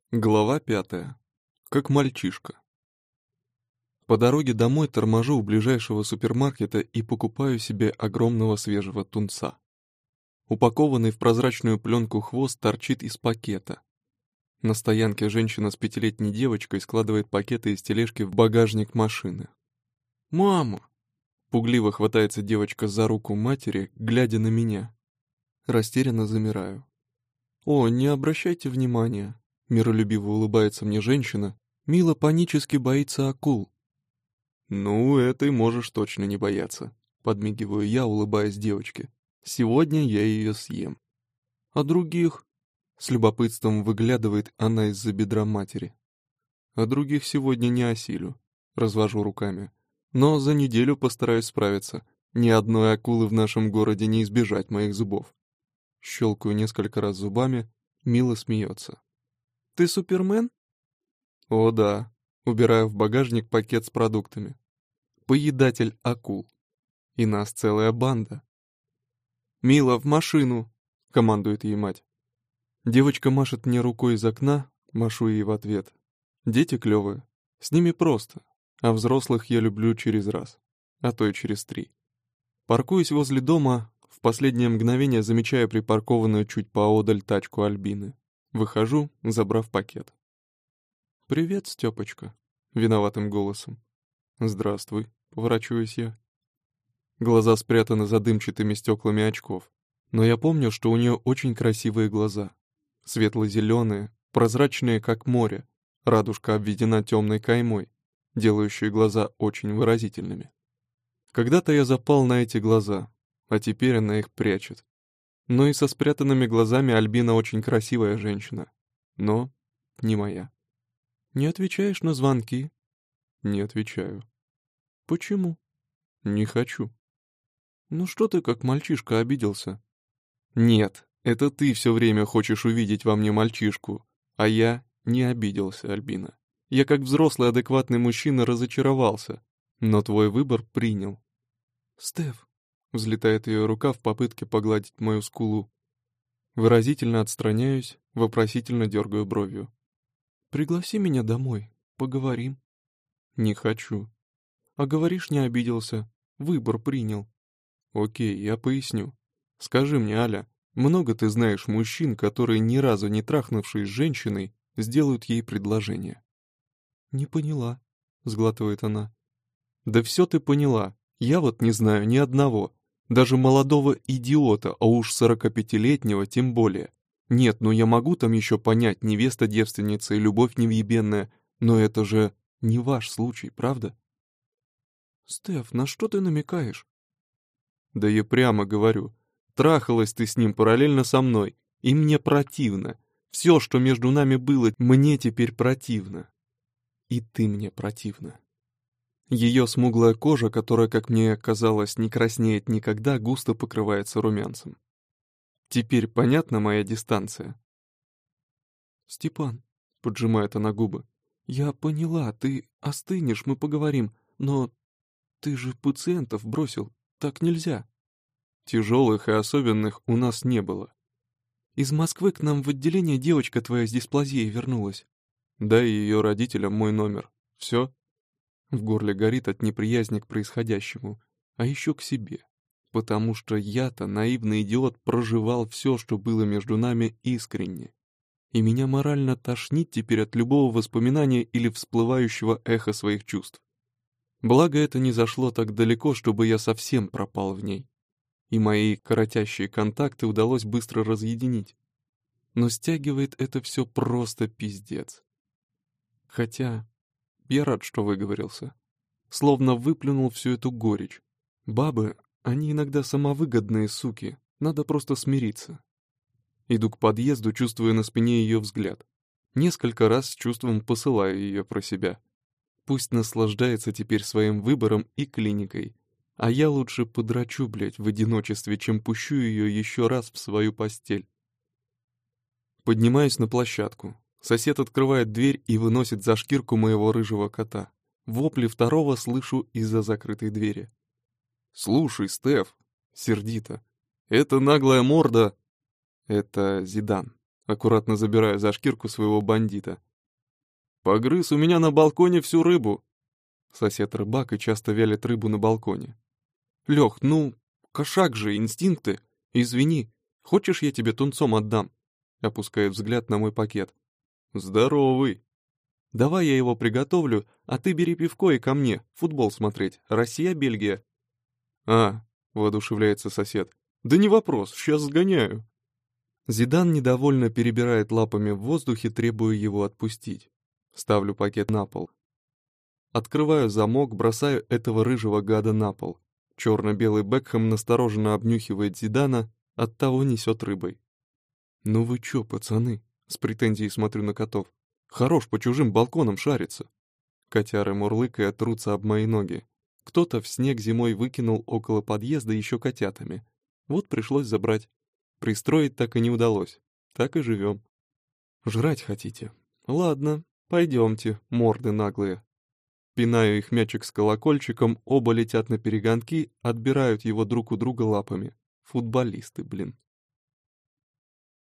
Глава 5. Как мальчишка. По дороге домой торможу у ближайшего супермаркета и покупаю себе огромного свежего тунца. Упакованный в прозрачную пленку хвост торчит из пакета. На стоянке женщина с 5-летней девочкой складывает пакеты из тележки в багажник машины. «Мама!» — пугливо хватается девочка за руку матери, глядя на меня. Растерянно замираю. «О, не обращайте внимания!» Миролюбиво улыбается мне женщина. Мила панически боится акул. «Ну, этой можешь точно не бояться», — подмигиваю я, улыбаясь девочке. «Сегодня я ее съем». «А других?» — с любопытством выглядывает она из-за бедра матери. «А других сегодня не осилю», — развожу руками. «Но за неделю постараюсь справиться. Ни одной акулы в нашем городе не избежать моих зубов». Щелкаю несколько раз зубами, Мила смеется. «Ты Супермен?» «О да», убираю в багажник пакет с продуктами. «Поедатель акул. И нас целая банда». «Мила, в машину!» — командует ей мать. Девочка машет мне рукой из окна, машу ей в ответ. Дети клевые, с ними просто, а взрослых я люблю через раз, а то и через 3. Паркуюсь возле дома, в последнее мгновение замечаю припаркованную чуть поодаль тачку Альбины. Выхожу, забрав пакет. «Привет, Стёпочка», — виноватым голосом. «Здравствуй», — поворачиваюсь я. Глаза спрятаны за дымчатыми стеклами очков, но я помню, что у нее очень красивые глаза. Светло-зеленые, прозрачные, как море, радужка обведена темной каймой, делающей глаза очень выразительными. Когда-то я запал на эти глаза, а теперь она их прячет. Но и со спрятанными глазами Альбина очень красивая женщина, но не моя. «Не отвечаешь на звонки?» «Не отвечаю». «Почему?» «Не хочу». «Ну что ты как мальчишка обиделся?» «Нет, это ты все время хочешь увидеть во мне мальчишку, а я не обиделся, Альбина. Я как взрослый адекватный мужчина разочаровался, но твой выбор принял». «Стеф», — взлетает ее рука в попытке погладить мою скулу. Выразительно отстраняюсь, вопросительно дергаю бровью. «Пригласи меня домой, поговорим». «Не хочу». «А говоришь, не обиделся, выбор принял». «Окей, я поясню. Скажи мне, Аля, много ты знаешь мужчин, которые, ни разу не трахнувшись с женщиной, сделают ей предложение?» «Не поняла», — сглатывает она. «Да все ты поняла. Я вот не знаю ни одного. Даже молодого идиота, а уж 45-летнего тем более. Нет, ну я могу там еще понять, невеста-девственница и любовь невъебенная, но это же не ваш случай, правда?» «Стеф, на что ты намекаешь?» «Да я прямо говорю. Трахалась ты с ним параллельно со мной, и мне противно. Все, что между нами было, мне теперь противно. И ты мне противна». Ее смуглая кожа, которая, как мне казалось, не краснеет никогда, густо покрывается румянцем. Теперь понятна моя дистанция? «Степан», — поджимает она губы, — «я поняла, ты остынешь, мы поговорим, но ты же пациентов бросил, так нельзя». Тяжелых и особенных у нас не было. «Из Москвы к нам в отделение девочка твоя с дисплазией вернулась». «Дай ее родителям мой номер. Все?» В горле горит от неприязни к происходящему, а еще к себе. Потому что я-то, наивный идиот, проживал все, что было между нами, искренне. И меня морально тошнит теперь от любого воспоминания или всплывающего эха своих чувств. Благо это не зашло так далеко, чтобы я совсем пропал в ней. И мои коротящие контакты удалось быстро разъединить. Но стягивает это все просто пиздец. Хотя я рад, что выговорился. Словно выплюнул всю эту горечь. Бабы, они иногда самовыгодные суки, надо просто смириться. Иду к подъезду, чувствуя на спине ее взгляд. Несколько раз с чувством посылаю ее про себя. Пусть наслаждается теперь своим выбором и клиникой. А я лучше подрачу, блядь, в одиночестве, чем пущу ее еще раз в свою постель. Поднимаюсь на площадку. Сосед открывает дверь и выносит за шкирку моего рыжего кота. Вопли второго слышу из-за закрытой двери. «Слушай, Стеф!» — сердито. «Это наглая морда!» «Это Зидан», аккуратно забирая за шкирку своего бандита. «Погрыз у меня на балконе всю рыбу!» Сосед рыбак и часто вялит рыбу на балконе. «Лёх, ну, кошак же, инстинкты. Извини, хочешь, я тебе тунцом отдам?» Опускает взгляд на мой пакет. «Здоровый!» «Давай я его приготовлю, а ты бери пивко и ко мне, футбол смотреть. Россия-Бельгия». «А», — воодушевляется сосед, — «да не вопрос, сейчас сгоняю». Зидан недовольно перебирает лапами в воздухе, требуя его отпустить. Ставлю пакет на пол. Открываю замок, бросаю этого рыжего гада на пол. Черно-белый Бекхэм настороженно обнюхивает Зидана, оттого несет рыбой. «Ну вы чё, пацаны?» — с претензией смотрю на котов. «Хорош по чужим балконам шариться». Котяры мурлыкая трутся об мои ноги. Кто-то в снег зимой выкинул около подъезда еще котятами. Вот пришлось забрать. Пристроить так и не удалось. Так и живем. «Жрать хотите? Ладно, пойдемте, морды наглые». Пинаю их мячик с колокольчиком, оба летят на перегонки, отбирают его друг у друга лапами. Футболисты, блин.